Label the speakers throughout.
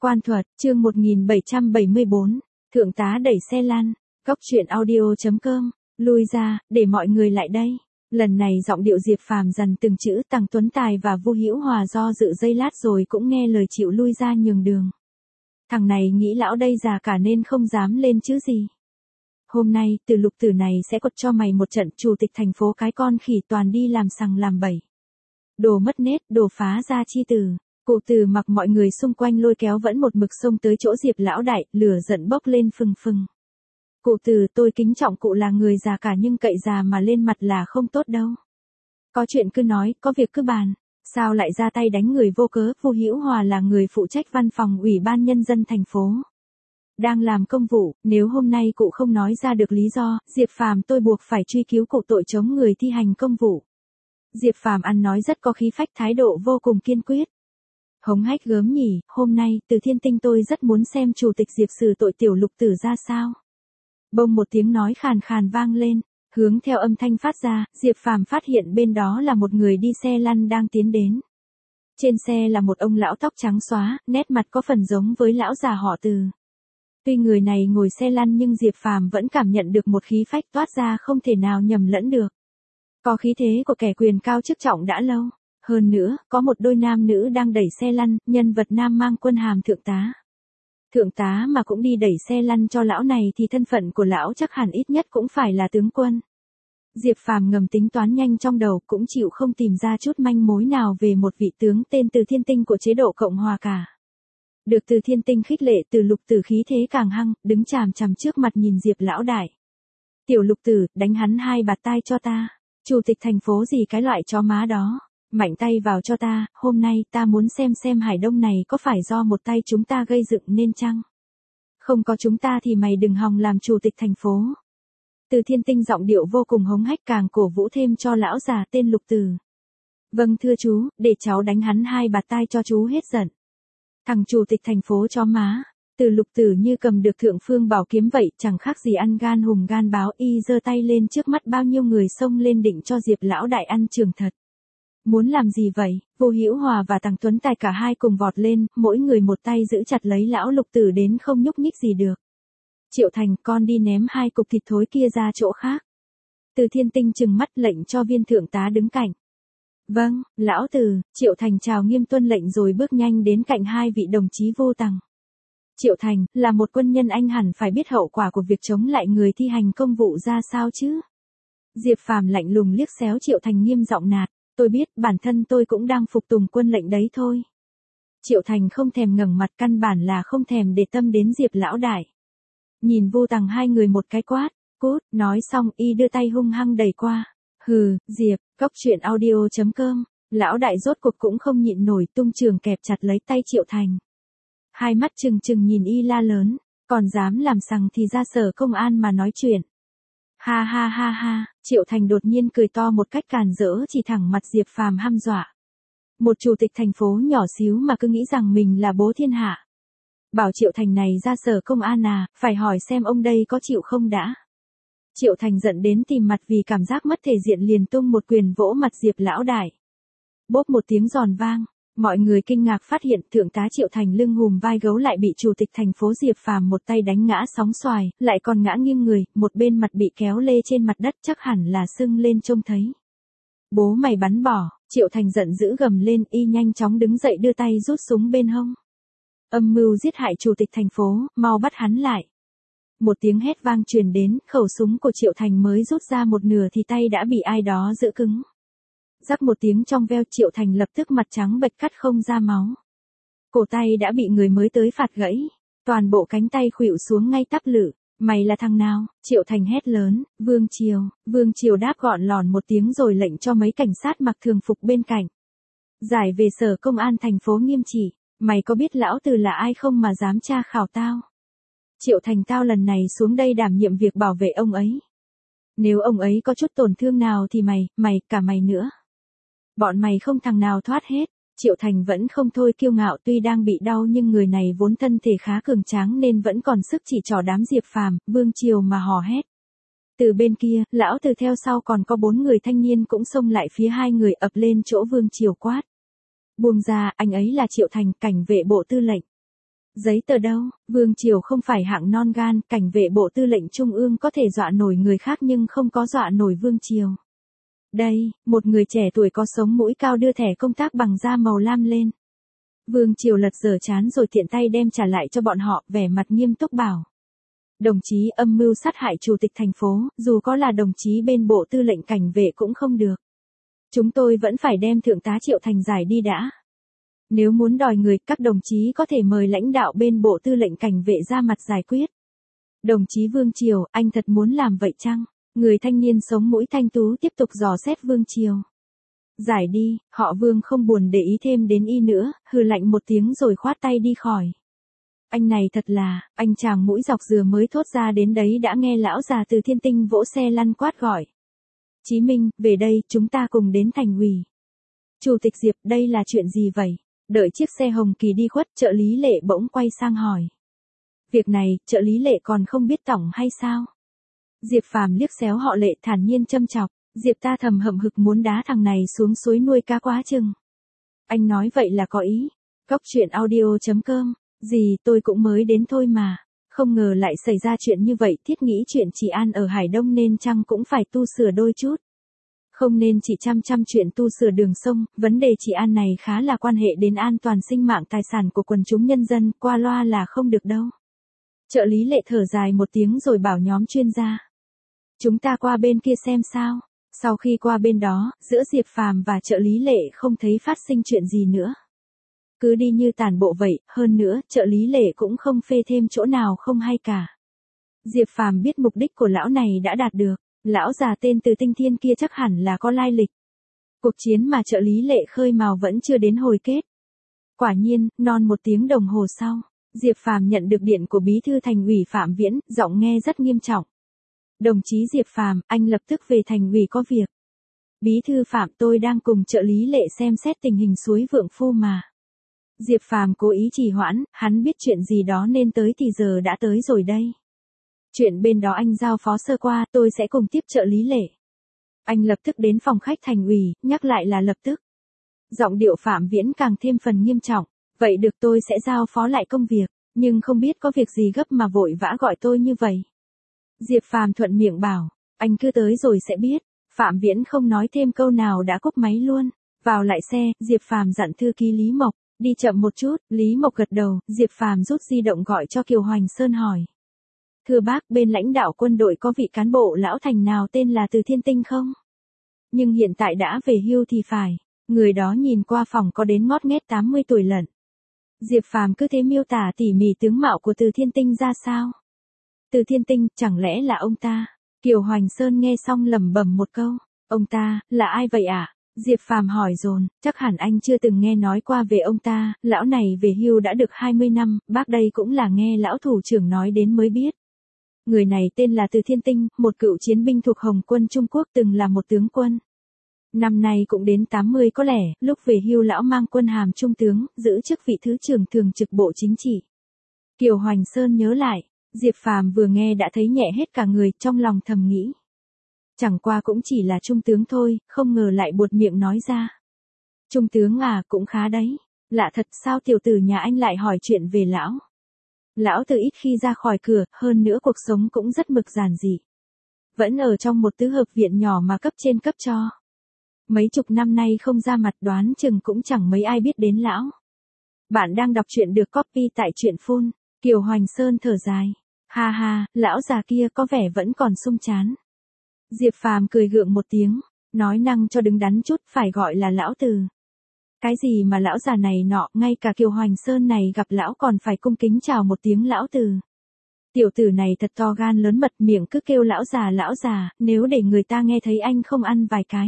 Speaker 1: Quan thuật, chương 1774, Thượng tá đẩy xe lăn, Cóc truyện audio.com, lui ra, để mọi người lại đây. Lần này giọng điệu Diệp Phàm dằn từng chữ, Tằng Tuấn Tài và Vu Hữu Hòa do dự giây lát rồi cũng nghe lời chịu lui ra nhường đường. Thằng này nghĩ lão đây già cả nên không dám lên chứ gì. Hôm nay, từ lục tử này sẽ quật cho mày một trận, chủ tịch thành phố cái con khỉ toàn đi làm sằng làm bậy. Đồ mất nết, đồ phá gia chi tử. Cụ Từ mặc mọi người xung quanh lôi kéo vẫn một mực xông tới chỗ Diệp lão đại, lửa giận bốc lên phừng phừng. Cụ Từ, tôi kính trọng cụ là người già cả nhưng cậy già mà lên mặt là không tốt đâu. Có chuyện cứ nói, có việc cứ bàn. Sao lại ra tay đánh người vô cớ? Vu Hữu Hòa là người phụ trách văn phòng Ủy ban Nhân dân thành phố. Đang làm công vụ, nếu hôm nay cụ không nói ra được lý do, Diệp Phàm tôi buộc phải truy cứu cụ tội chống người thi hành công vụ. Diệp Phàm ăn nói rất có khí phách, thái độ vô cùng kiên quyết. Hống hách gớm nhỉ, hôm nay, Từ Thiên Tinh tôi rất muốn xem chủ tịch Diệp xử tội tiểu lục tử ra sao. Bông một tiếng nói khàn khàn vang lên, hướng theo âm thanh phát ra, Diệp Phàm phát hiện bên đó là một người đi xe lăn đang tiến đến. Trên xe là một ông lão tóc trắng xóa, nét mặt có phần giống với lão già họ Từ. Tuy người này ngồi xe lăn nhưng Diệp Phàm vẫn cảm nhận được một khí phách toát ra không thể nào nhầm lẫn được. Có khí thế của kẻ quyền cao chức trọng đã lâu. Hơn nữa, có một đôi nam nữ đang đẩy xe lăn, nhân vật nam mang quân hàm thượng tá. Thượng tá mà cũng đi đẩy xe lăn cho lão này thì thân phận của lão chắc hẳn ít nhất cũng phải là tướng quân. Diệp Phàm ngầm tính toán nhanh trong đầu, cũng chịu không tìm ra chút manh mối nào về một vị tướng tên Từ Thiên Tinh của chế độ Cộng Hòa cả. Được Từ Thiên Tinh khích lệ, Từ Lục Tử khí thế càng hăng, đứng chằm chằm trước mặt nhìn Diệp lão đại. Tiểu Lục Tử, đánh hắn 2 bạt tai cho ta. Chủ tịch thành phố gì cái loại chó má đó. Mạnh tay vào cho ta, hôm nay ta muốn xem Hải Đông này có phải do một tay chúng ta gây dựng nên chăng? Không có chúng ta thì mày đừng hòng làm chủ tịch thành phố. Từ Thiên Tinh giọng điệu vô cùng hống hách, càng cổ vũ thêm cho lão già tên Lục Tử. Vâng thưa chú, để cháu đánh hắn 2 bạt tai cho chú hết giận. Thằng chủ tịch thành phố chó má. Từ Lục Tử như cầm được thượng phương bảo kiếm vậy, chẳng khác gì ăn gan hùm gan báo, y giơ tay lên trước mắt bao nhiêu người xông lên định cho Diệp lão đại ăn trường thật. Muốn làm gì vậy? Vu Hữu Hòa và Tằng Tuấn Tài cả hai cùng vọt lên, mỗi người một tay giữ chặt lấy lão Lục Tử đến không nhúc nhích gì được. Triệu Thành, con đi ném 2 cục thịt thối kia ra chỗ khác. Từ Thiên Tinh trừng mắt lệnh cho viên thượng tá đứng cạnh. Vâng, lão Từ. Triệu Thành chào nghiêm tuân lệnh rồi bước nhanh đến cạnh 2 vị đồng chí Vu Tằng. Triệu Thành, là một quân nhân anh hẳn phải biết hậu quả của việc chống lại người thi hành công vụ ra sao chứ? Diệp Phàm lạnh lùng liếc xéo Triệu Thành nghiêm giọng nạt. Tôi biết, bản thân tôi cũng đang phục tùng quân lệnh đấy thôi. Triệu Thành không thèm ngẩng mặt, căn bản là không thèm để tâm đến Diệp lão đại. Nhìn Vu Tằng 2 người một cái quát, cút, nói xong y đưa tay hung hăng đẩy qua. Hừ, Diệp, Cóc truyện audio.com, lão đại rốt cuộc cũng không nhịn nổi, tung trường kẹp chặt lấy tay Triệu Thành. Hai mắt trừng trừng nhìn y la lớn, còn dám làm sằng thì ra sở công an mà nói chuyện. Ha ha ha ha, Triệu Thành đột nhiên cười to một cách càn rỡ, chỉ thẳng mặt Diệp Phàm hăm dọa. Một chủ tịch thành phố nhỏ xíu mà cứ nghĩ rằng mình là bố thiên hạ. Bảo Triệu Thành này ra sở công an à, phải hỏi xem ông đây có chịu không đã. Triệu Thành giận đến tìm mặt vì cảm giác mất thể diện, liền tung một quyền vỗ mặt Diệp lão đại. Bốp một tiếng giòn vang. Mọi người kinh ngạc phát hiện thượng tá Triệu Thành lưng hùm vai gấu lại bị chủ tịch thành phố Diệp Phàm một tay đánh ngã sóng xoài, lại còn ngã nghiêng người, một bên mặt bị kéo lê trên mặt đất, chắc hẳn là sưng lên trông thấy. Bố mày bắn bỏ, Triệu Thành giận dữ gầm lên, y nhanh chóng đứng dậy đưa tay rút súng bên hông. Âm mưu giết hại chủ tịch thành phố, mau bắt hắn lại. Một tiếng hét vang truyền đến, khẩu súng của Triệu Thành mới rút ra một nửa thì tay đã bị ai đó giữ cứng. Rắc một tiếng trong veo, Triệu Thành lập tức mặt trắng bệch cắt không ra máu. Cổ tay đã bị người mới tới phạt gãy. Toàn bộ cánh tay khuỵu xuống ngay tắp lự. Mày là thằng nào? Triệu Thành hét lớn. Vương Triều. Vương Triều đáp gọn lòn một tiếng rồi lệnh cho mấy cảnh sát mặc thường phục bên cạnh. Giải về sở công an thành phố nghiêm trị. Mày có biết lão Từ là ai không mà dám tra khảo tao? Triệu Thành, tao lần này xuống đây đảm nhiệm việc bảo vệ ông ấy. Nếu ông ấy có chút tổn thương nào thì cả mày nữa. Bọn mày không thằng nào thoát hết. Triệu Thành vẫn không thôi kiêu ngạo, tuy đang bị đau nhưng người này vốn thân thể khá cường tráng nên vẫn còn sức chỉ trỏ đám Diệp Phàm, Vương Triều mà hò hét. Từ bên kia, lão Từ theo sau còn có 4 người thanh niên cũng xông lại phía 2 người, ập lên chỗ Vương Triều quát. Buông ra, anh ấy là Triệu Thành, cảnh vệ bộ tư lệnh. Giấy tờ đâu, Vương Triều không phải hạng non gan, cảnh vệ bộ tư lệnh trung ương có thể dọa nổi người khác nhưng không có dọa nổi Vương Triều. Đây, một người trẻ tuổi có sống mũi cao đưa thẻ công tác bằng da màu lam lên. Vương Triều lật dở chán rồi tiện tay đem trả lại cho bọn họ, vẻ mặt nghiêm túc bảo. Đồng chí âm mưu sát hại chủ tịch thành phố, dù có là đồng chí bên bộ tư lệnh cảnh vệ cũng không được. Chúng tôi vẫn phải đem thượng tá Triệu Thành giải đi đã. Nếu muốn đòi người, các đồng chí có thể mời lãnh đạo bên bộ tư lệnh cảnh vệ ra mặt giải quyết. Đồng chí Vương Triều, anh thật muốn làm vậy chăng? Người thanh niên sống mũi thanh tú tiếp tục dò xét Vương Triều. Giải đi, họ Vương không buồn để ý thêm đến y nữa, hừ lạnh một tiếng rồi khoát tay đi khỏi. Anh này thật là, anh chàng mũi dọc dừa mới thốt ra đến đấy đã nghe lão già từ Thiên Tinh vỗ xe lăn quát gọi. Chí Minh, về đây, chúng ta cùng đến thành ủy. Chủ tịch Diệp, đây là chuyện gì vậy? Đợi chiếc xe hồng kỳ đi khuất, trợ lý Lệ bỗng quay sang hỏi. Việc này, trợ lý Lệ còn không biết tổng hay sao? Diệp Phàm liếc xéo họ Lệ thản nhiên châm chọc. Diệp ta thầm hậm hực muốn đá thằng này xuống suối nuôi cá quá chừng. Anh nói vậy là có ý. Cóc truyện audio.com. Gì tôi cũng mới đến thôi mà. Không ngờ lại xảy ra chuyện như vậy. Thiết nghĩ chuyện chị An ở Hải Đông nên chăng cũng phải tu sửa đôi chút. Không nên chỉ chăm chuyện tu sửa đường sông. Vấn đề chị An này khá là quan hệ đến an toàn sinh mạng tài sản của quần chúng nhân dân. Qua loa là không được đâu. Trợ lý Lệ thở dài một tiếng rồi bảo nhóm chuyên gia. Chúng ta qua bên kia xem sao. Sau khi qua bên đó, giữa Diệp Phàm và trợ lý Lệ không thấy phát sinh chuyện gì nữa. Cứ đi như tản bộ vậy, hơn nữa, trợ lý Lệ cũng không phê thêm chỗ nào không hay cả. Diệp Phàm biết mục đích của lão này đã đạt được, lão già tên Từ Tinh Thiên kia chắc hẳn là có lai lịch. Cuộc chiến mà trợ lý Lệ khơi mào vẫn chưa đến hồi kết. Quả nhiên, non một tiếng đồng hồ sau, Diệp Phàm nhận được điện của bí thư thành ủy Phạm Viễn, giọng nghe rất nghiêm trọng. Đồng chí Diệp Phàm, anh lập tức về thành ủy có việc. Bí thư Phạm, tôi đang cùng trợ lý Lệ xem xét tình hình suối Vượng Phu mà. Diệp Phàm cố ý trì hoãn, hắn biết chuyện gì đó nên tới thì giờ đã tới rồi đây. Chuyện bên đó anh giao phó sơ qua, tôi sẽ cùng tiếp trợ lý Lệ. Anh lập tức đến phòng khách thành ủy, nhắc lại là lập tức. Giọng điệu Phạm Viễn càng thêm phần nghiêm trọng. Vậy được, tôi sẽ giao phó lại công việc, nhưng không biết có việc gì gấp mà vội vã gọi tôi như vậy. Diệp Phàm thuận miệng bảo, anh cứ tới rồi sẽ biết. Phạm Viễn không nói thêm câu nào đã cúp máy luôn. Vào lại xe, Diệp Phàm dặn thư ký Lý Mộc, đi chậm một chút. Lý Mộc gật đầu, Diệp Phàm rút di động gọi cho Kiều Hoành Sơn hỏi. Thưa bác, bên lãnh đạo quân đội có vị cán bộ lão thành nào tên là Từ Thiên Tinh không? Nhưng hiện tại đã về hưu thì phải. Người đó nhìn qua phòng có đến ngót nghét 80 tuổi lận. Diệp Phàm cứ thế miêu tả tỉ mỉ tướng mạo của Từ Thiên Tinh ra sao? Từ Thiên Tinh, chẳng lẽ là ông ta? Kiều Hoành Sơn nghe xong lẩm bẩm một câu. Ông ta, là ai vậy ạ? Diệp Phàm hỏi dồn, chắc hẳn anh chưa từng nghe nói qua về ông ta, lão này về hưu đã được 20 năm, bác đây cũng là nghe lão thủ trưởng nói đến mới biết. Người này tên là Từ Thiên Tinh, một cựu chiến binh thuộc Hồng quân Trung Quốc từng là một tướng quân. Năm nay cũng đến 80 có lẽ, lúc về hưu lão mang quân hàm trung tướng, giữ chức vị thứ trưởng thường trực Bộ Chính trị. Kiều Hoành Sơn nhớ lại, Diệp Phàm vừa nghe đã thấy nhẹ hết cả người, trong lòng thầm nghĩ. Chẳng qua cũng chỉ là trung tướng thôi, không ngờ lại buột miệng nói ra. Trung tướng à, cũng khá đấy. Lạ thật, sao tiểu tử nhà anh lại hỏi chuyện về lão? Lão từ ít khi ra khỏi cửa, hơn nữa cuộc sống cũng rất mực giản dị. Vẫn ở trong một tứ hợp viện nhỏ mà cấp trên cấp cho. Mấy chục năm nay không ra mặt, đoán chừng cũng chẳng mấy ai biết đến lão. Bạn đang đọc truyện được copy tại truyện phun. Kiều Hoành Sơn thở dài. Ha ha, lão già kia có vẻ vẫn còn sung chán. Diệp Phàm cười gượng một tiếng, nói năng cho đứng đắn chút, phải gọi là lão Từ. Cái gì mà lão già này nọ, ngay cả Kiều Hoành Sơn này gặp lão còn phải cung kính chào một tiếng lão Từ. Tiểu tử này thật to gan lớn mật, miệng cứ kêu lão già, nếu để người ta nghe thấy anh không ăn vài cái.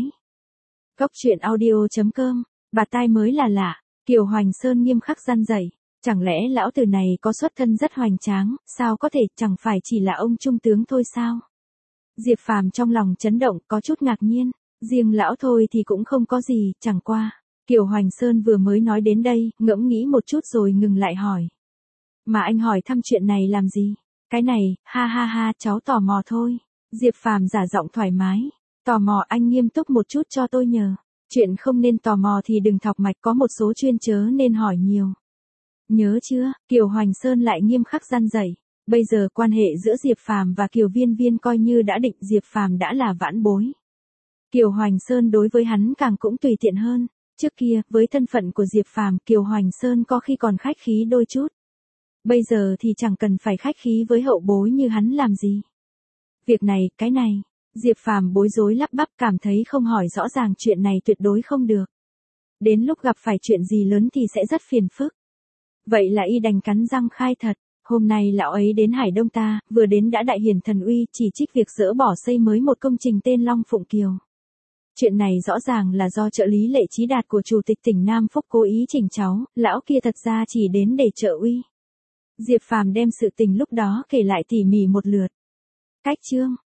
Speaker 1: Cóc truyện audio.com, bà tai mới là lạ. Kiều Hoành Sơn nghiêm khắc răn dạy. Chẳng lẽ lão Từ này có xuất thân rất hoành tráng, sao có thể, chẳng phải chỉ là ông trung tướng thôi sao? Diệp Phàm trong lòng chấn động, có chút ngạc nhiên. Riêng lão thôi thì cũng không có gì, chẳng qua. Kiều Hoành Sơn vừa mới nói đến đây, ngẫm nghĩ một chút rồi ngừng lại hỏi. Mà anh hỏi thăm chuyện này làm gì? Cái này, ha ha ha, cháu tò mò thôi. Diệp Phàm giả giọng thoải mái. Tò mò, anh nghiêm túc một chút cho tôi nhờ. Chuyện không nên tò mò thì đừng thọc mạch, có một số chuyên chớ nên hỏi nhiều. Nhớ chưa, Kiều Hoành Sơn lại nghiêm khắc răn dạy. Bây giờ quan hệ giữa Diệp Phàm và Kiều Viên Viên coi như đã định, Diệp Phàm đã là vãn bối. Kiều Hoành Sơn đối với hắn càng cũng tùy tiện hơn. Trước kia, với thân phận của Diệp Phàm, Kiều Hoành Sơn có khi còn khách khí đôi chút. Bây giờ thì chẳng cần phải khách khí với hậu bối như hắn làm gì. Việc này, cái này, Diệp Phàm bối rối lắp bắp, cảm thấy không hỏi rõ ràng chuyện này tuyệt đối không được. Đến lúc gặp phải chuyện gì lớn thì sẽ rất phiền phức. Vậy là y đành cắn răng khai thật. Hôm nay lão ấy đến Hải Đông ta, vừa đến đã đại hiển thần uy, chỉ trích việc dỡ bỏ xây mới một công trình tên Long Phụng Kiều. Chuyện này rõ ràng là do trợ lý Lệ Chí Đạt của Chủ tịch tỉnh Nam Phúc cố ý chỉnh cháu, lão kia thật ra chỉ đến để trợ uy. Diệp Phàm đem sự tình lúc đó kể lại tỉ mỉ một lượt. Cách chương